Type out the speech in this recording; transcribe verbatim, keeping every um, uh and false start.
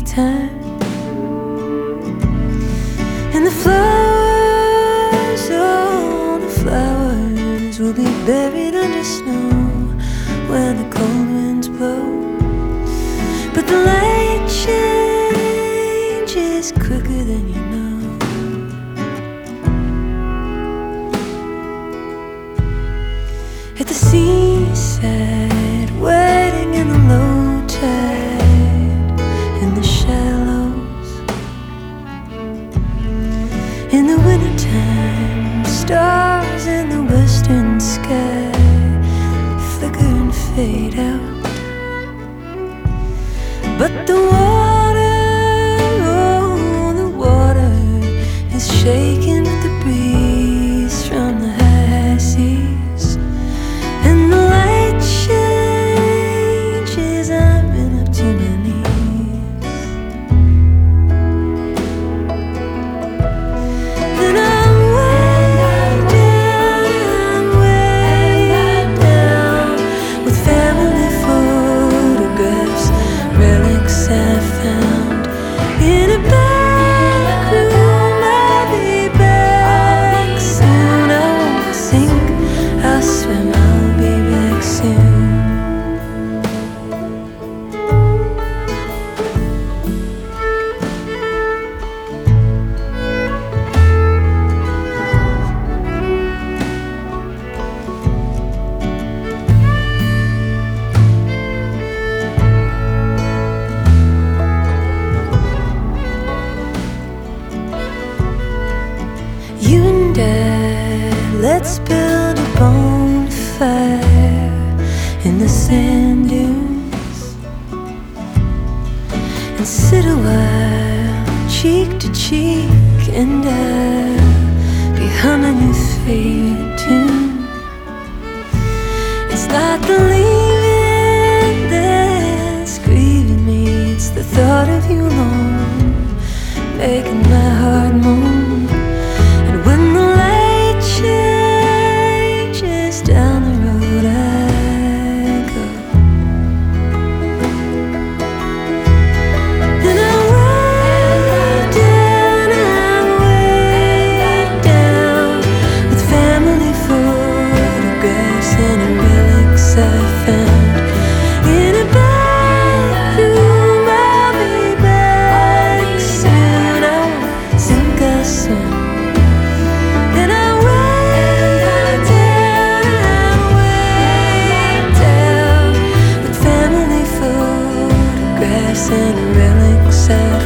time. And the flowers, oh, the flowers will be buried under snow when the cold winds blow. But the light changes quicker than you know. At the seaside, waiting in the low tide, in the shallows. In the wintertime, stars in the western sky flicker and fade out. But the water, oh, the water is shaken with the breeze from the high seas. And the light changes, I'm in up to my knees. Then I'm way down, I'm way down, with family photographs, relics I found in a back room. I'll be back soon. I won't sink, I'll swim, I'll be back soon. You and I, let's build a bonfire in the sand dunes and sit a while, cheek to cheek, and I'll be humming your favorite tune. It's not the leaving that's grieving me, it's the thought of you alone, making my heart moan. Down the road I go, then I'm way down, I'm way down, with family photographs and relics I found in a back room. I'll be back soon. I won't sink, I'll swim. Then I'm and relics I